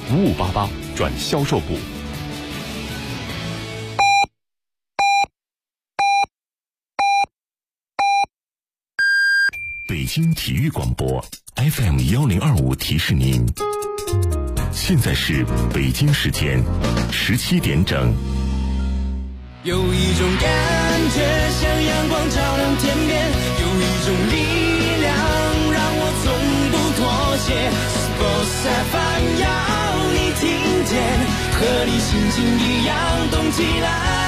5588转销售部。北京体育广播 FM1025提示您，现在是北京时间17点整。 有一种感觉像阳光照亮天边，有一种力量让我从不妥协。Sports FM 要你听见，和你心情一样动起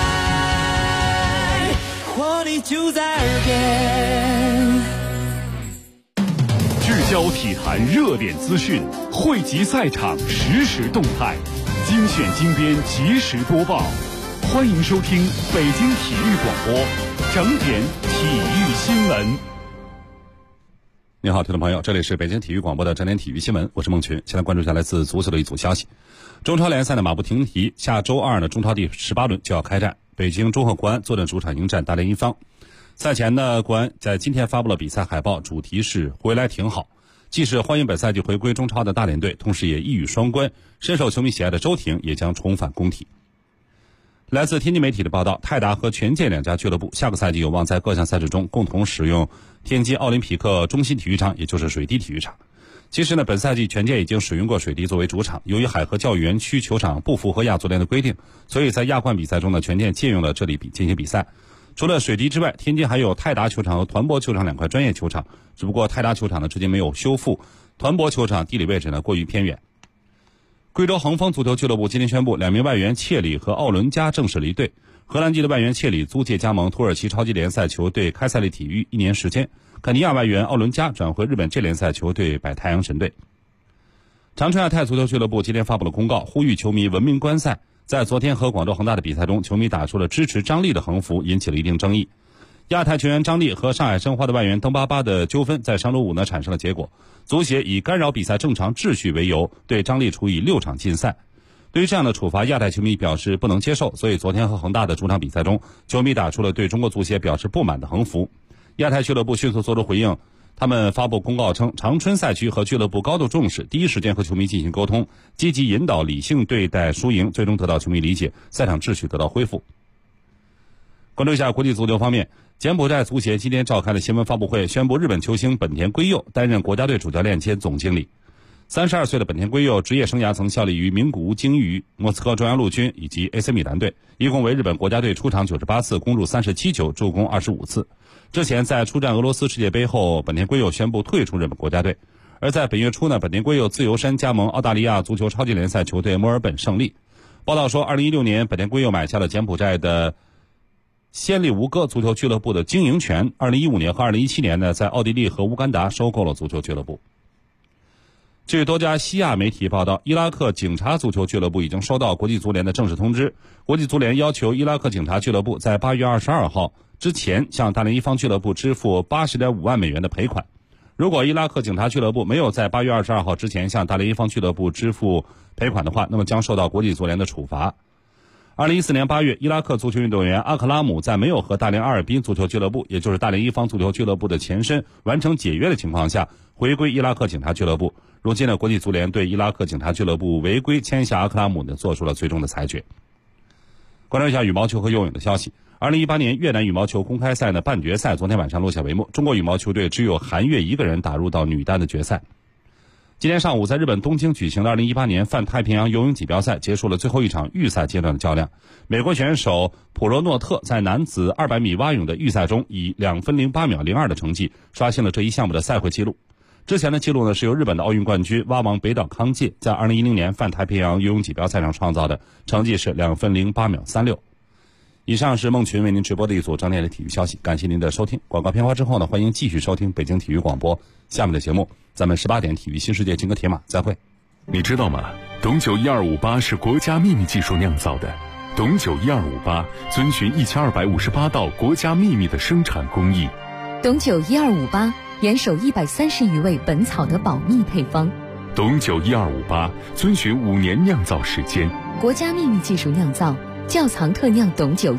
来，活力就在耳边。 聚焦体坛热点资讯，汇集赛场实时动态，精选精编及时播报。欢迎收听北京体育广播整点体育新闻。你好，听众朋友，这里是北京体育广播的整点体育新闻，我是孟群。先来关注一下来自足球的一组消息。中超联赛的马不停蹄，下周二呢，中超第18轮就要开战，北京中赫国安坐镇主场迎战大连一方。赛前呢，国安在今天发布了比赛海报，主题是回来挺好，既是欢迎本赛季回归中超的大连队，同时也一语双关，深受球迷喜爱的周庭也将重返工体。来自天津媒体的报道，泰达和权健两家俱乐部下个赛季有望在各项赛事中共同使用天津奥林匹克中心体育场，也就是水滴体育场。其实呢，本赛季权健已经使用过水滴作为主场，由于海河教育园区球场不符合亚足联的规定，所以在亚冠比赛中呢，权健借用了这里进行比赛。除了水滴之外，天津还有泰达球场和团泊球场两块专业球场，只不过泰达球场呢至今没有修复，团泊球场地理位置呢过于偏远。贵州恒丰足球俱乐部今天宣布，2名外援切里和奥伦加正式离队。荷兰籍的外援切里租借加盟土耳其超级联赛球队开塞利体育1年时间，肯尼亚外援奥伦加转回日本 J 联赛球队百太阳神队。长春亚泰足球俱乐部今天发布了公告，呼吁球迷文明观赛。在昨天和广州恒大的比赛中，球迷打出了支持张力的横幅，引起了一定争议。亚太球员张力和上海申花的外援登巴巴的纠纷在上周五呢产生了结果，足协以干扰比赛正常秩序为由，对张力处以6场禁赛。对于这样的处罚，亚太球迷表示不能接受，所以昨天和恒大的主场比赛中，球迷打出了对中国足协表示不满的横幅。亚太俱乐部迅速做出回应，他们发布公告称，长春赛区和俱乐部高度重视，第一时间和球迷进行沟通，积极引导理性对待输赢，最终得到球迷理解，赛场秩序得到恢复。关注一下国际足球方面，柬埔寨足协今天召开了新闻发布会，宣布日本球星本田圭佑担任国家队主教练兼总经理。32岁的本田圭佑职业生涯曾效力于名古屋鲸鱼、莫斯科中央陆军以及 AC 米兰队，一共为日本国家队出场98次，攻入37球，助攻25次。之前在出战俄罗斯世界杯后，本田圭佑宣布退出日本国家队。而在本月初呢，本田圭佑自由身加盟澳大利亚足球超级联赛球队墨尔本胜利。报道说，2016年本田圭佑买下了柬埔寨的暹粒吴哥足球俱乐部的经营权。2015年和2017年呢，在奥地利和乌干达收购了足球俱乐部。据多家西亚媒体报道，伊拉克警察足球俱乐部已经收到国际足联的正式通知，国际足联要求伊拉克警察俱乐部在8月22号之前向大连一方俱乐部支付80.5万美元的赔款。如果伊拉克警察俱乐部没有在8月22号之前向大连一方俱乐部支付赔款的话，那么将受到国际足联的处罚。2014年8月，伊拉克足球运动员阿克拉姆在没有和大连阿尔滨足球俱乐部，也就是大连一方足球俱乐部的前身完成解约的情况下，回归伊拉克警察俱乐部。如今呢，国际足联对伊拉克警察俱乐部违规签下阿克拉姆呢做出了最终的裁决。关注一下羽毛球和游泳的消息。2018年越南羽毛球公开赛的半决赛昨天晚上落下帷幕，中国羽毛球队只有韩悦一个人打入到女单的决赛。今天上午，在日本东京举行的2018年泛太平洋游泳锦标赛结束了最后一场预赛阶段的较量。美国选手普罗诺特在男子200米蛙泳的预赛中，以2分08秒02的成绩刷新了这一项目的赛会纪录。之前的记录呢是由日本的奥运冠军蛙王北岛康介在2010年泛太平洋游泳锦标赛上创造的，成绩是2分08秒36。以上是孟群为您直播的一组整点的体育消息，感谢您的收听。广告片花之后呢，欢迎继续收听北京体育广播下面的节目，咱们18点体育新世界金戈铁马再会。 你知道吗？董酒1258是国家秘密技术酿造的，董酒1258遵循1258道国家秘密的生产工艺。 董酒1258严守130余味本草的保密配方。 董酒1258遵循5年酿造时间， 国家秘密技术酿造，窖藏特酿董酒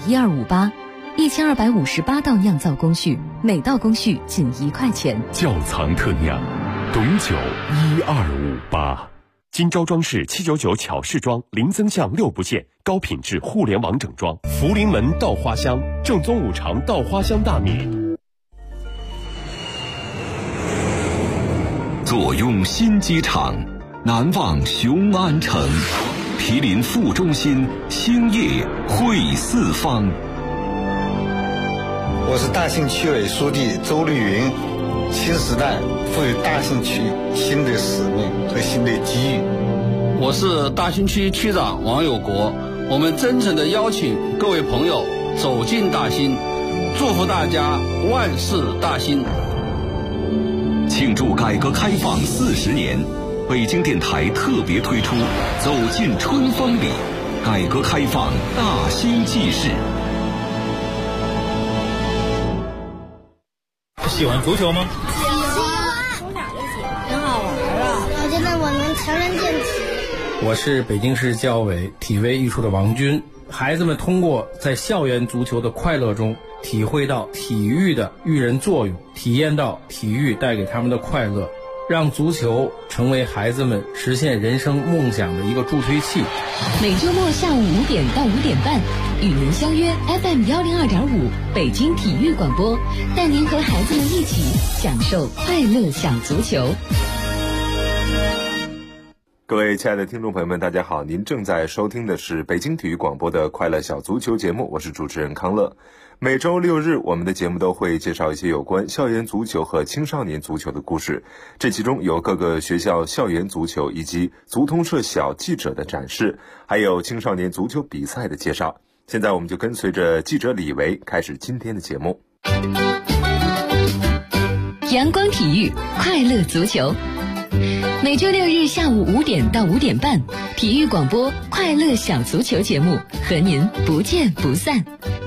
1258，1258道酿造工序，每道工序仅1块钱。 窖藏特酿，董酒1258。 金昭装饰799巧饰装，零增项6不限，高品质互联网整装。福临门稻花香，正宗五常稻花香大米。 坐拥新机场，难忘雄安城，毗邻副中心，兴业汇四方。 我是大兴区委书记周绿云。新时代赋予大兴区新的使命和新的机遇。 我是大兴区区长王有国，我们真诚地邀请各位朋友走进大兴，祝福大家万事大兴。 庆祝改革开放40年，北京电台特别推出走进春风里，改革开放大兴纪事。 喜欢足球吗？ 喜欢，从哪就喜欢，挺好玩啊！我觉得我能强身健体。 我是北京市教委体卫艺术的王军。孩子们通过在校园足球的快乐中，体会到体育的育人作用，体验到体育带给他们的快乐，让足球成为孩子们实现人生梦想的一个助推器。 每周末下午5点到5点半，与您相约 FM 102.5北京体育广播，带您和孩子们一起享受快乐小足球。 各位亲爱的听众朋友们，大家好，您正在收听的是北京体育广播的快乐小足球节目，我是主持人康乐。每周6日，我们的节目都会介绍一些有关校园足球和青少年足球的故事，这其中有各个学校校园足球以及足通社小记者的展示，还有青少年足球比赛的介绍。现在我们就跟随着记者李维开始今天的节目。 阳光体育，快乐足球。每周6日下午5点到5点半，体育广播快乐小足球节目和您不见不散。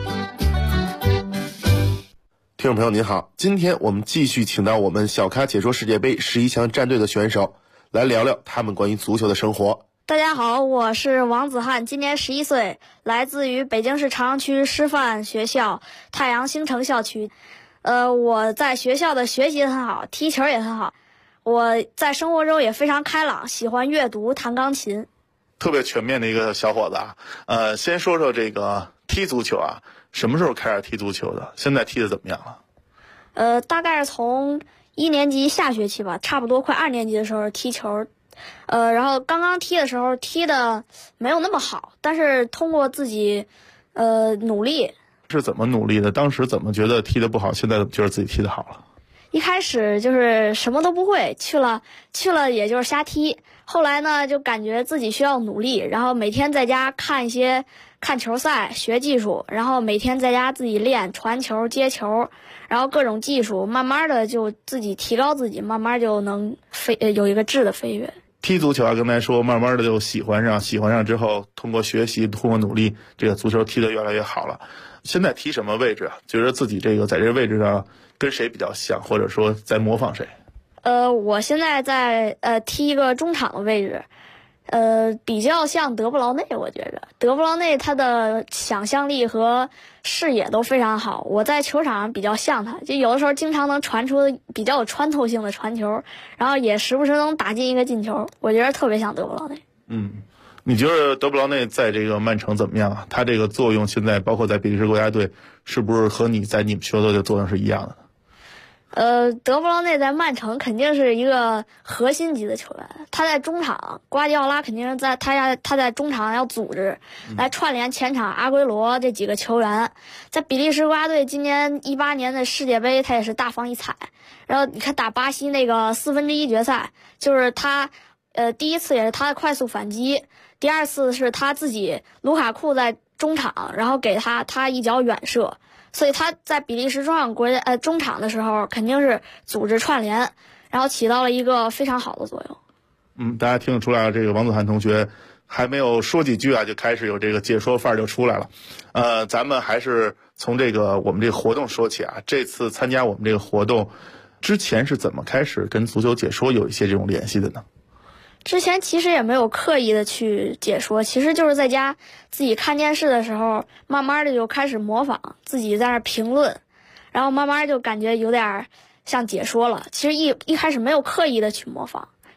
听众朋友您好，今天我们继续请到我们小咖解说世界杯11强战队的选手，来聊聊他们关于足球的生活。 大家好，我是王子翰，今年11岁，来自于北京市朝阳区师范学校太阳星城校区。我在学校的学习很好，踢球也很好。我在生活中也非常开朗，喜欢阅读、弹钢琴。 特别全面的一个小伙子啊。先说说这个踢足球啊，什么时候开始踢足球的？现在踢的怎么样了？大概是从1年级下学期吧，差不多快2年级的时候踢球。然后刚刚踢的时候踢的没有那么好，但是通过自己努力。 是怎么努力的？当时怎么觉得踢得不好，现在觉得自己踢得好了？ 一开始就是什么都不会，去了也就是瞎踢。后来呢，就感觉自己需要努力，然后每天在家看球赛，学技术，然后每天在家自己练传球、接球，然后各种技术，慢慢的就自己提高自己，慢慢就能有一个质的飞跃。 踢足球啊，刚才说慢慢的就喜欢上之后，通过学习，通过努力，这个足球踢得越来越好了。现在踢什么位置啊？觉得自己这个在这个位置上跟谁比较像，或者说在模仿谁？ 我现在在踢一个中场的位置，比较像德布劳内。我觉得德布劳内他的想象力和视野都非常好，我在球场上比较像他，就有的时候经常能传出比较有穿透性的传球，然后也时不时能打进一个进球，我觉得特别像德布劳内。 你觉得德布劳内在这个曼城怎么样啊？他这个作用现在包括在比利时国家队，是不是和你在你们球队的作用是一样的呢？ 德布劳内在曼城肯定是一个核心级的球员，他在中场，瓜迪奥拉肯定是他在中场要组织，来串联前场阿圭罗这几个球员。在比利时国家队今年18年的世界杯，他也是大放异彩。然后你看打巴西那个1/4决赛，就是他第一次也是他的快速反击，第二次是他自己卢卡库在中场，然后给他一脚远射。所以他在比利时中场的时候肯定是组织串联，然后起到了一个非常好的作用。 大家听得出来，这个王子涵同学还没有说几句啊，就开始有这个解说范儿就出来了。咱们还是从我们这个活动说起啊。这次参加我们这个活动之前是怎么开始跟足球解说有一些这种联系的呢？ 之前其实也没有刻意的去解说，其实就是在家自己看电视的时候，慢慢的就开始模仿，自己在那评论，然后慢慢就感觉有点像解说了。其实一开始没有刻意的去模仿，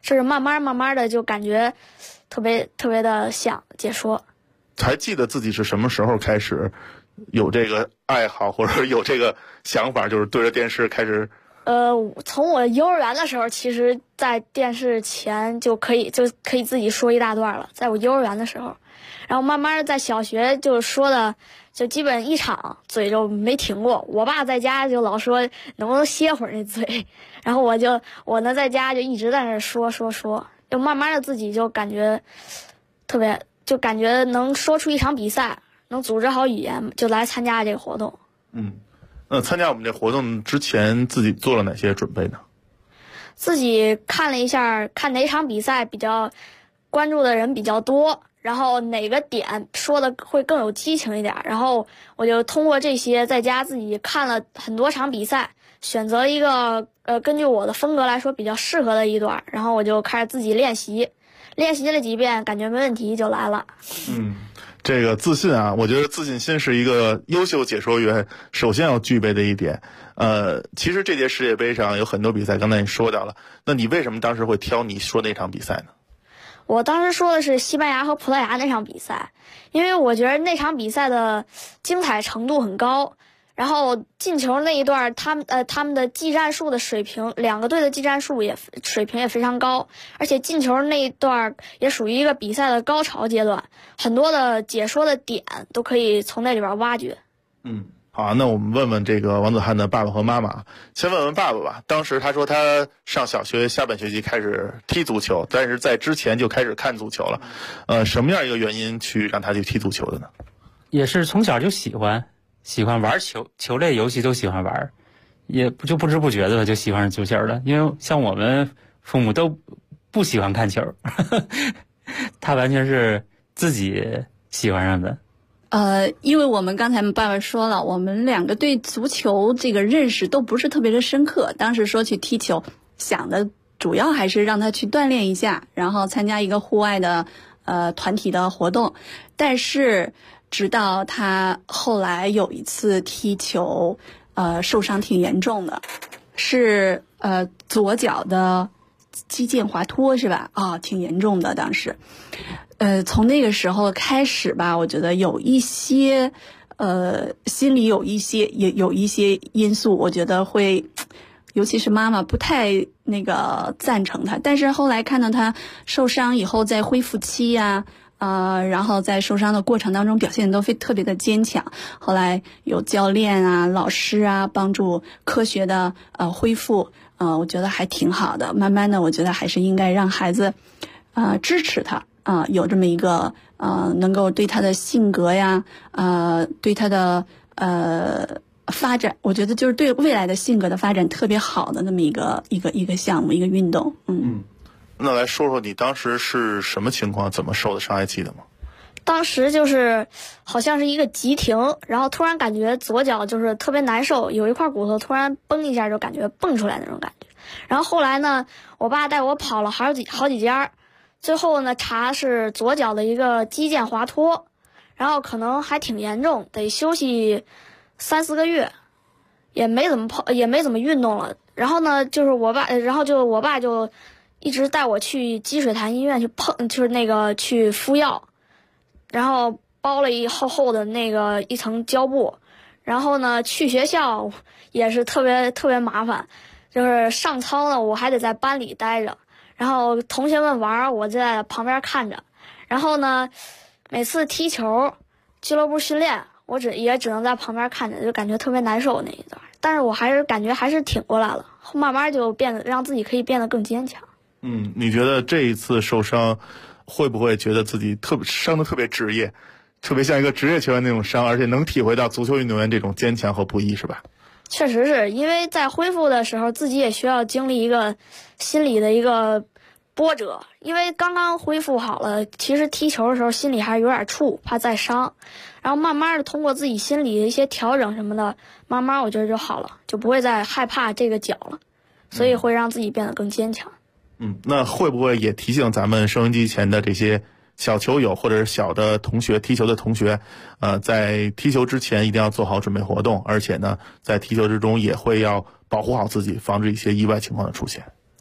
是慢慢的就感觉特别的想解说。 还记得自己是什么时候开始有这个爱好，或者有这个想法，就是对着电视开始？ 从我幼儿园的时候，其实在电视前就可以自己说一大段了，在我幼儿园的时候，然后慢慢的在小学就说的就基本一场嘴就没停过。我爸在家就老说能不能歇会儿那嘴，然后我呢在家就一直在那说，就慢慢的自己就感觉就感觉能说出一场比赛，能组织好语言，就来参加这个活动。 那参加我们这活动之前，自己做了哪些准备呢？ 自己看了一下，看哪场比赛比较关注的人比较多，然后哪个点说的会更有激情一点，然后我就通过这些在家自己看了很多场比赛，选择一个根据我的风格来说比较适合的一段，然后我就开始自己练习了几遍，感觉没问题就来了。 这个自信啊，我觉得自信心是一个优秀解说员首先要具备的一点。其实这届世界杯上有很多比赛，刚才你说到了，那你为什么当时会挑你说那场比赛呢？ 我当时说的是西班牙和葡萄牙那场比赛，因为我觉得那场比赛的精彩程度很高，然后进球那一段他们的技战术的水平，两个队的技战术水平也非常高，而且进球那一段也属于一个比赛的高潮阶段，很多的解说的点都可以从那里边挖掘。 好，那我们问问这个王子涵的爸爸和妈妈。先问问爸爸吧，当时他说他上小学下半学期开始踢足球，但是在之前就开始看足球了。什么样一个原因去让他去踢足球的呢？ 也是从小就喜欢玩球类游戏，都喜欢玩，也就不知不觉的就喜欢上足球了。因为像我们父母都不喜欢看球，他完全是自己喜欢上的。 因为我们刚才爸爸说了，我们两个对足球这个认识都不是特别的深刻。当时说去踢球，想的主要还是让他去锻炼一下，然后参加一个户外的团体的活动。但是直到他后来有一次踢球，受伤挺严重的，是左脚的肌腱滑脱是吧？挺严重的当时。从那个时候开始吧，我觉得有一些心里有一些因素，我觉得会，尤其是妈妈不太赞成他。但是后来看到他受伤以后，在恢复期呀，然后在受伤的过程当中表现都特别的坚强。后来有教练啊、老师啊帮助科学的恢复，我觉得还挺好的。慢慢的，我觉得还是应该让孩子支持他。有这么一个能够对他的性格呀，对他的发展，我觉得就是对未来的性格的发展特别好的那么一个项目，一个运动。 那来说说你当时是什么情况，怎么受的伤还记得吗？ 当时就是好像是一个急停，然后突然感觉左脚就是特别难受，有一块骨头突然崩一下就感觉蹦出来那种感觉。然后后来呢，我爸带我跑了好几家。最后呢，查是左脚的一个肌腱滑脱，然后可能还挺严重，得休息3-4个月，也没怎么运动了。然后呢，就是我爸就一直带我去积水潭医院去去敷药，然后包了一厚厚的一层胶布，然后呢去学校也是特别麻烦，就是上操呢我还得在班里待着。然后同学们玩，我就在旁边看着。然后呢，每次踢球、俱乐部训练，我也只能在旁边看着，就感觉特别难受那一段。但是我还是感觉挺过来了，慢慢就让自己可以变得更坚强。 你觉得这一次受伤，会不会觉得自己伤得特别职业，特别像一个职业球员那种伤，而且能体会到足球运动员这种坚强和不易，是吧？ 确实是，因为在恢复的时候，自己也需要经历一个心理的一个波折，因为刚刚恢复好了，其实踢球的时候心里还是有点怵，怕再伤，然后慢慢的通过自己心理的一些调整什么的，慢慢我觉得就好了，就不会再害怕这个脚了，所以会让自己变得更坚强。 那会不会也提醒咱们收音机前的这些小球友或者是小的同学，踢球的同学，在踢球之前一定要做好准备活动，而且呢，在踢球之中也会要保护好自己，防止一些意外情况的出现。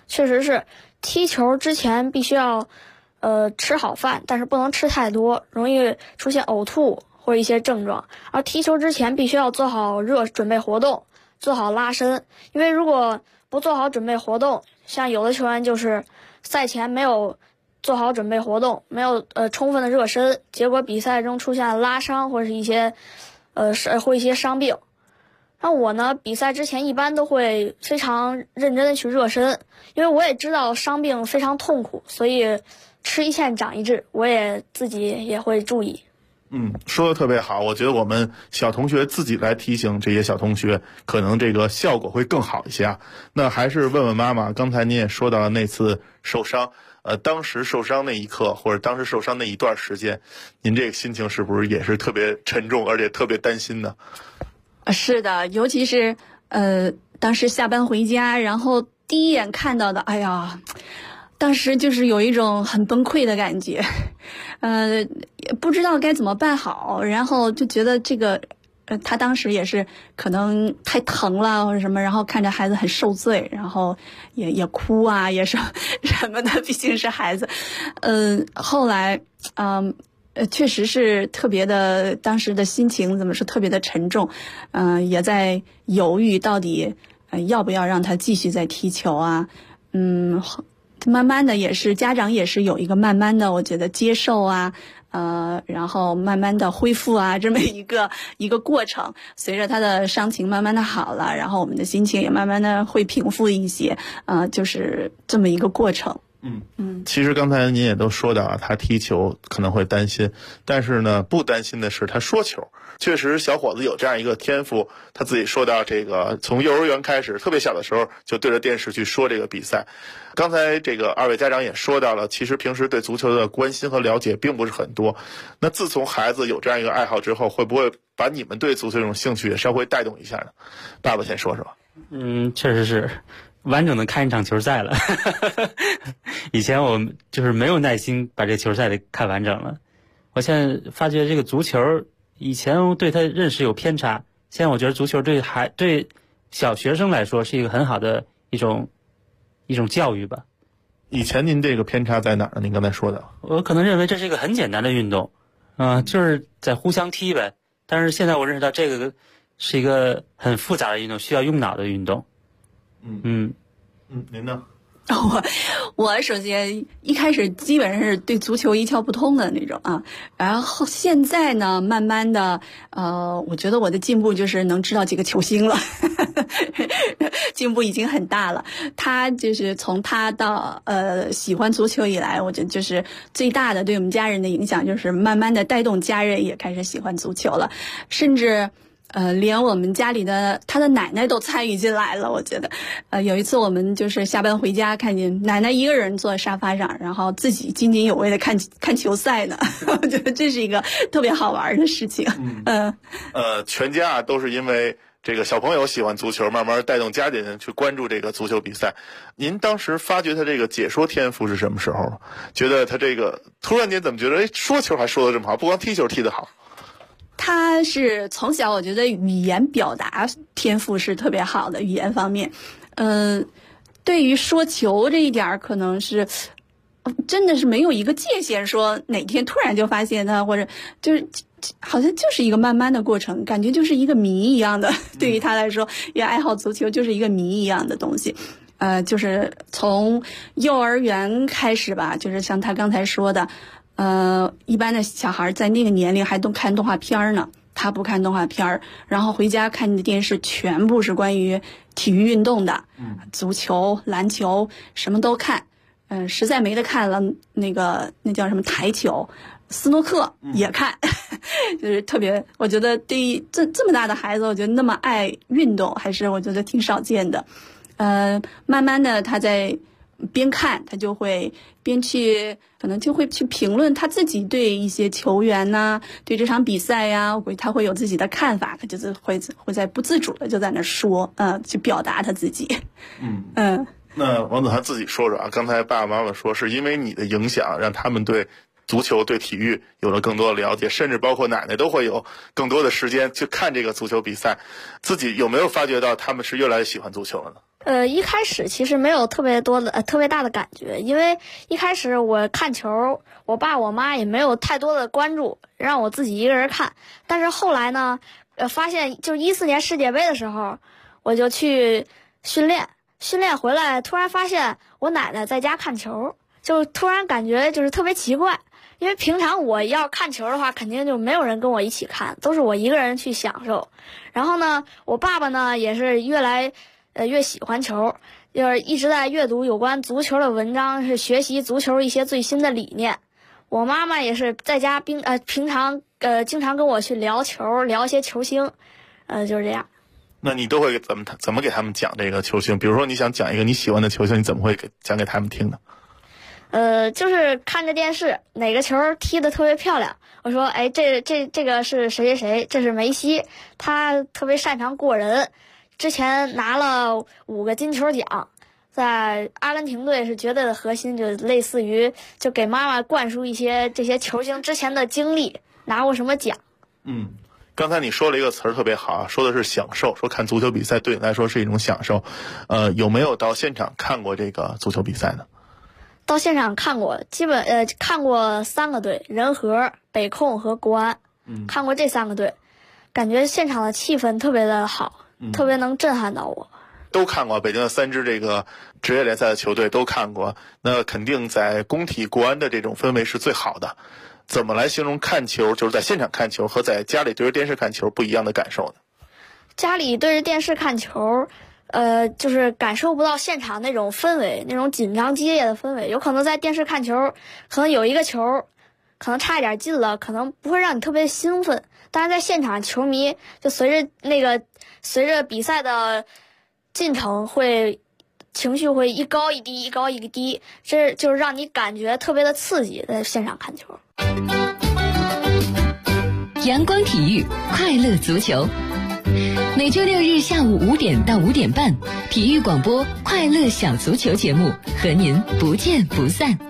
确实是踢球之前必须要吃好饭，但是不能吃太多，容易出现呕吐或者一些症状。而踢球之前必须要做好准备活动，做好拉伸，因为如果不做好准备活动，像有的球员就是赛前没有做好准备活动，没有充分的热身，结果比赛中出现拉伤或者是一些伤病。那我呢，比赛之前一般都会非常认真的去热身，因为我也知道伤病非常痛苦，所以吃一堑长一智，我也自己也会注意。 说的特别好，我觉得我们小同学自己来提醒这些小同学，可能这个效果会更好一些啊。那还是问问妈妈，刚才您也说到了那次受伤，当时受伤那一刻，或者当时受伤那一段时间，您这个心情是不是也是特别沉重，而且特别担心呢？ 是的，尤其是当时下班回家，然后第一眼看到的，哎呀，当时就是有一种很崩溃的感觉，也不知道该怎么办好，然后就觉得这个，他当时也是可能太疼了或者什么，然后看着孩子很受罪，然后也哭啊，也是什么的，毕竟是孩子，后来，确实是特别的，当时的心情怎么说特别的沉重，也在犹豫到底要不要让他继续再踢球啊，慢慢的也是家长也是有一个慢慢的我觉得接受啊，然后慢慢的恢复啊，这么一个过程，随着他的伤情慢慢的好了，然后我们的心情也慢慢的会平复一些，就是这么一个过程。 其实刚才您也都说到啊，他踢球可能会担心，但是呢，不担心的是他说球。确实，小伙子有这样一个天赋，他自己说到这个，从幼儿园开始，特别小的时候就对着电视去说这个比赛。刚才这个二位家长也说到了，其实平时对足球的关心和了解并不是很多。那自从孩子有这样一个爱好之后，会不会把你们对足球这种兴趣也稍微带动一下呢？爸爸先说说。 确实是。完整的看一场球赛了以前我就是没有耐心把这球赛给看完整了。我现在发觉这个足球以前对他认识有偏差，现在我觉得足球对小学生来说是一个很好的一种教育吧。 以前您这个偏差在哪儿呢？您刚才说的， 我可能认为这是一个很简单的运动，就是在互相踢呗。但是现在我认识到这个是一个很复杂的运动，需要用脑的运动。 您呢？ 我首先一开始基本上是对足球一窍不通的那种啊，然后现在呢，慢慢的，我觉得我的进步就是能知道几个球星了，进步已经很大了。他就是从他到喜欢足球以来，我觉得就是最大的对我们家人的影响，就是慢慢的带动家人也开始喜欢足球了，甚至。连我们家里的他的奶奶都参与进来了，我觉得，有一次我们就是下班回家，看见奶奶一个人坐在沙发上，然后自己津津有味的看球赛呢，我觉得这是一个特别好玩的事情。 全家都是因为这个小朋友喜欢足球，慢慢带动家里人去关注这个足球比赛。您当时发觉他这个解说天赋是什么时候？觉得他这个突然间怎么觉得，说球还说得这么好，不光踢球踢得好。 他是从小我觉得语言表达天赋是特别好的，语言方面，对于说球这一点可能是真的是没有一个界限，说哪天突然就发现他，或者就是好像就是一个慢慢的过程，感觉就是一个谜一样的，对于他来说也爱好足球就是一个谜一样的东西。就是从幼儿园开始吧，就是像他刚才说的，一般的小孩在那个年龄还都看动画片呢，他不看动画片，然后回家看的电视全部是关于体育运动的，足球、篮球什么都看，实在没得看了，那叫什么台球、斯诺克也看，就是特别，我觉得对于这么大的孩子，我觉得那么爱运动，还是我觉得挺少见的。慢慢的他在边看，他就会边去，可能就会去评论他自己对一些球员呐，对这场比赛呀，他会有自己的看法，他就是会在不自主的就在那说，去表达他自己。 那王子涵自己说说啊，刚才爸爸妈妈说是因为你的影响，让他们对足球、对体育有了更多的了解，甚至包括奶奶都会有更多的时间去看这个足球比赛。自己有没有发觉到他们是越来越喜欢足球了呢？ 一开始其实没有特别大的感觉，因为一开始我看球，我爸我妈也没有太多的关注，让我自己一个人看。但是后来呢，发现就14年世界杯的时候，我就去训练回来，突然发现我奶奶在家看球，就突然感觉就是特别奇怪。因为平常我要看球的话，肯定就没有人跟我一起看，都是我一个人去享受。然后呢，我爸爸呢也是越喜欢球，就是一直在阅读有关足球的文章，是学习足球一些最新的理念。我妈妈也是在家平常经常跟我去聊球，聊一些球星，就是这样。 那你都会怎么给他们讲这个球星？比如说你想讲一个你喜欢的球星，你怎么会讲给他们听呢？ 就是看着电视哪个球踢得特别漂亮，我说哎，这个是谁谁谁，这是梅西，他特别擅长过人，之前拿了5个金球奖，在阿根廷队是绝对的核心，就类似于就给妈妈灌输一些这些球星之前的经历，拿过什么奖。 刚才你说了一个词儿特别好啊，说的是享受，说看足球比赛对你来说是一种享受。有没有到现场看过这个足球比赛呢？ 到现场看过，基本看过3个队，人和、北控和国安，看过这3个队，感觉现场的气氛特别的好，特别能震撼到我。 都看过北京的3支这个职业联赛的球队都看过，那肯定在工体国安的这种氛围是最好的。怎么来形容看球，就是在现场看球和在家里对着电视看球不一样的感受呢？ 家里对着电视看球，就是感受不到现场那种氛围，那种紧张激烈的氛围。有可能在电视看球，可能有一个球，可能差一点进了，可能不会让你特别兴奋。但是在现场，球迷就随着比赛的进程情绪会一高一低，一高一低，这就是让你感觉特别的刺激。在现场看球， 阳光体育，快乐足球。每周6日下午5点到5点半，体育广播快乐小足球节目和您不见不散。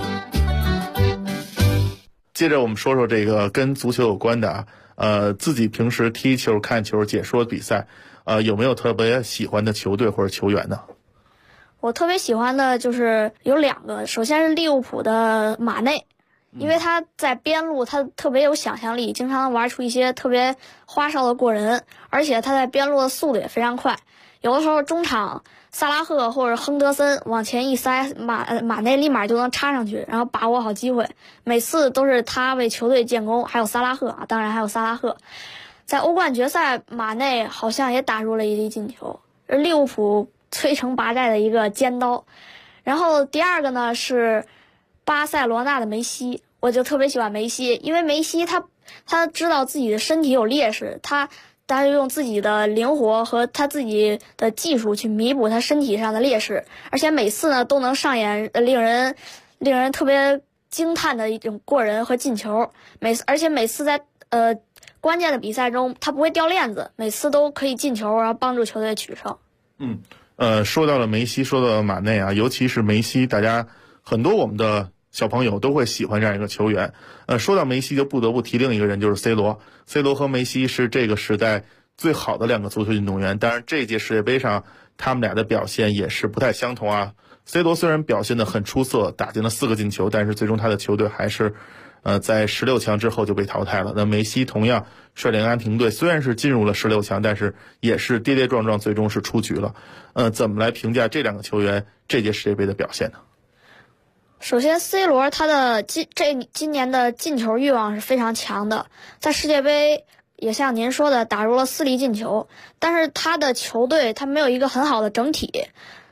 接着我们说说这个跟足球有关的自己平时踢球、看球、解说比赛，有没有特别喜欢的球队或者球员呢？ 我特别喜欢的就是有2个，首先是利物浦的马内，因为他在边路他特别有想象力，经常玩出一些特别花哨的过人，而且他在边路的速度也非常快。有的时候中场萨拉赫或者亨德森往前一塞，马内立马就能插上去，然后把握好机会。每次都是他为球队建功，还有萨拉赫啊，当然还有萨拉赫。在欧冠决赛，马内好像也打入了一粒进球，利物浦摧城拔寨的一个尖刀。然后第2个呢是巴塞罗那的梅西，我就特别喜欢梅西，因为梅西他知道自己的身体有劣势，他用自己的灵活和他自己的技术去弥补他身体上的劣势，而且每次呢都能上演令人特别惊叹的一种过人和进球。而且每次在关键的比赛中他不会掉链子，每次都可以进球，然后帮助球队取胜。 说到了梅西，说到了马内啊，尤其是梅西，大家很多我们的小朋友都会喜欢这样一个球员。说到梅西，就不得不提另一个人，就是 C 罗。C 罗和梅西是这个时代最好的2个足球运动员，当然这届世界杯上他们俩的表现也是不太相同啊。C 罗虽然表现得很出色，打进了4个进球，但是最终他的球队还是在16强之后就被淘汰了。那梅西同样率领阿根廷队，虽然是进入了16强，但是也是跌跌撞撞，最终是出局了。怎么来评价这2个球员这届世界杯的表现呢？ 首先 C 罗他的今年的进球欲望是非常强的，在世界杯也像您说的打入了4粒进球，但是他的球队他没有一个很好的整体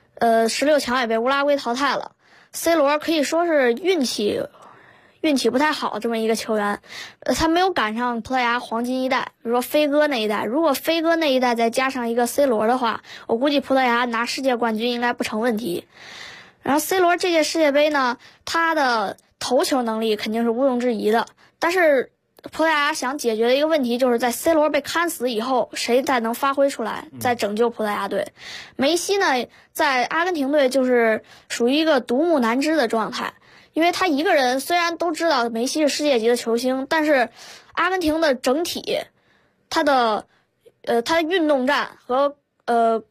，16强也被乌拉圭淘汰了。C 罗可以说是运气不太好这么一个球员，他没有赶上葡萄牙黄金一代，比如说飞哥那一代。如果飞哥那一代再加上一个 C 罗的话，我估计葡萄牙拿世界冠军应该不成问题。然后 C 罗这届世界杯呢，他的头球能力肯定是毋庸置疑的，但是葡萄牙想解决的一个问题就是在 C 罗被看死以后，谁才能发挥出来，再拯救葡萄牙队。梅西呢，在阿根廷队就是属于一个独木难支的状态，因为他一个人虽然都知道梅西是世界级的球星，但是阿根廷的整体，他的运动战和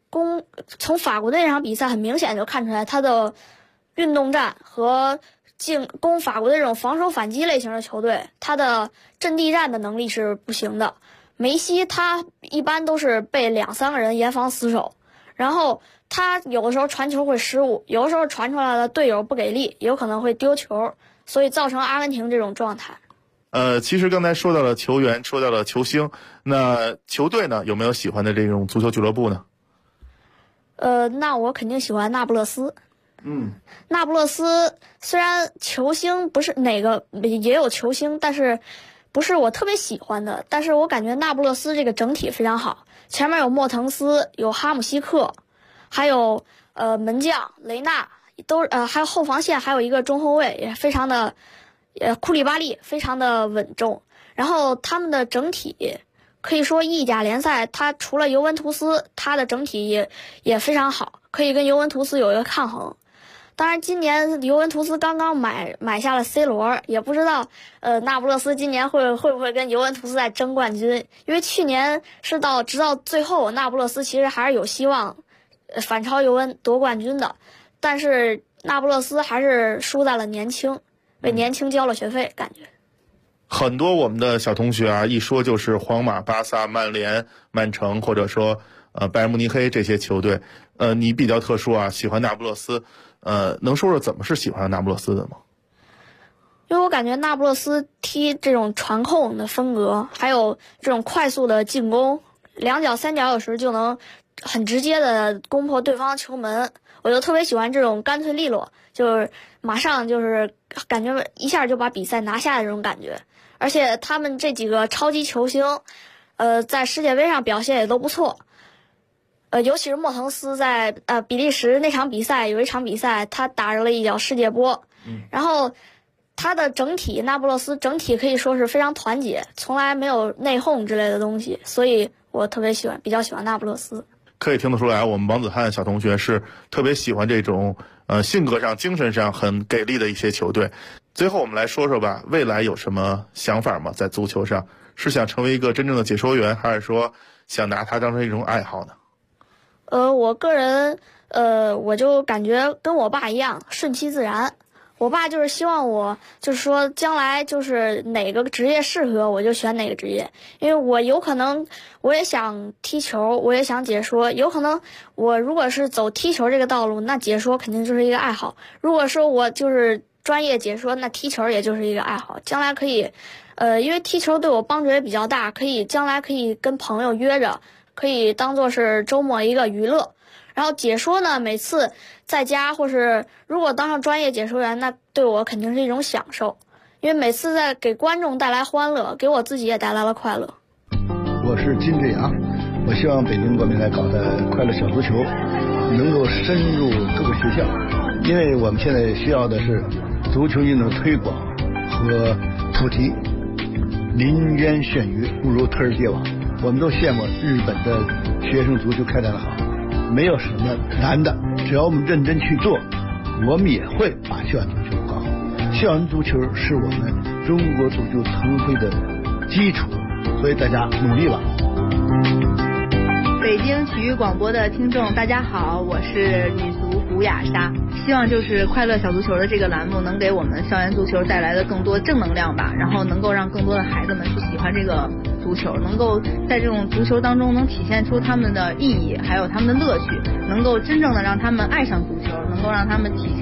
从法国队那场比赛很明显就看出来，他的运动战和进攻法国队这种防守反击类型的球队，他的阵地战的能力是不行的。梅西他一般都是被2-3个人严防死守，然后他有的时候传球会失误，有的时候传出来的队友不给力，有可能会丢球，所以造成阿根廷这种状态。 其实刚才说到了球员，说到了球星，那球队呢有没有喜欢的这种足球俱乐部呢？ 那我肯定喜欢那不勒斯。那不勒斯虽然球星不是哪个也有球星，但是不是我特别喜欢的，但是我感觉那不勒斯这个整体非常好，前面有莫腾斯，有哈姆西克，还有门将雷纳，还有后防线还有一个中后卫也非常的库里巴利非常的稳重，然后他们的整体可以说意甲联赛它除了尤文图斯，它的整体也非常好，可以跟尤文图斯有一个抗衡。当然今年尤文图斯刚刚买下了 C 罗，也不知道那不勒斯今年会不会跟尤文图斯在争冠军，因为去年直到最后那不勒斯其实还是有希望反超尤文夺冠军的，但是那不勒斯还是输在了年轻，为年轻交了学费感觉。 很多我们的小同学啊，一说就是皇马、巴萨、曼联、曼城，或者说拜仁慕尼黑这些球队。你比较特殊啊，喜欢那不勒斯。能说说怎么是喜欢那不勒斯的吗？ 因为我感觉那不勒斯踢这种传控的风格，还有这种快速的进攻，2脚3脚有时就能很直接的攻破对方球门，我就特别喜欢这种干脆利落，就是马上就是感觉一下就把比赛拿下的这种感觉。而且他们这几个超级球星在世界杯上表现也都不错。尤其是莫腾斯在比利时那场比赛，有一场比赛他打了一脚世界波，然后他的那不勒斯整体可以说是非常团结，从来没有内讧之类的东西，所以我比较喜欢那不勒斯。 可以听得出来，我们王子涵小同学是特别喜欢这种性格上、精神上很给力的一些球队。最后我们来说说吧，未来有什么想法吗？在足球上是想成为一个真正的解说员，还是说想拿它当成一种爱好呢？ 我个人我就感觉跟我爸一样顺其自然。我爸就是希望我就是说将来就是哪个职业适合我就选哪个职业，因为我有可能我也想踢球，我也想解说，有可能我如果是走踢球这个道路，那解说肯定就是一个爱好，如果说我就是专业解说，那踢球也就是一个爱好，将来可以因为踢球对我帮助也比较大，将来可以跟朋友约着，可以当做是周末一个娱乐。然后解说呢，每次在家或是如果当上专业解说员，那对我肯定是一种享受，因为每次在给观众带来欢乐，给我自己也带来了快乐。 我是金志阳，我希望北京国民来搞的快乐小足球能够深入各个学校，因为我们现在需要的是足球运动推广和普及。林渊炫鱼不如特尔结网，我们都羡慕日本的学生足球开展的好，没有什么难的，只要我们认真去做，我们也会把校园足球搞好。校园足球是我们中国足球腾飞的基础，所以大家努力吧。 北京体育广播的听众大家好，我是女足胡雅莎，希望就是快乐小足球的这个栏目能给我们校园足球带来的更多正能量吧，然后能够让更多的孩子们去喜欢这个足球，能够在这种足球当中能体现出他们的意义还有他们的乐趣，能够真正的让他们爱上足球，能够让他们体现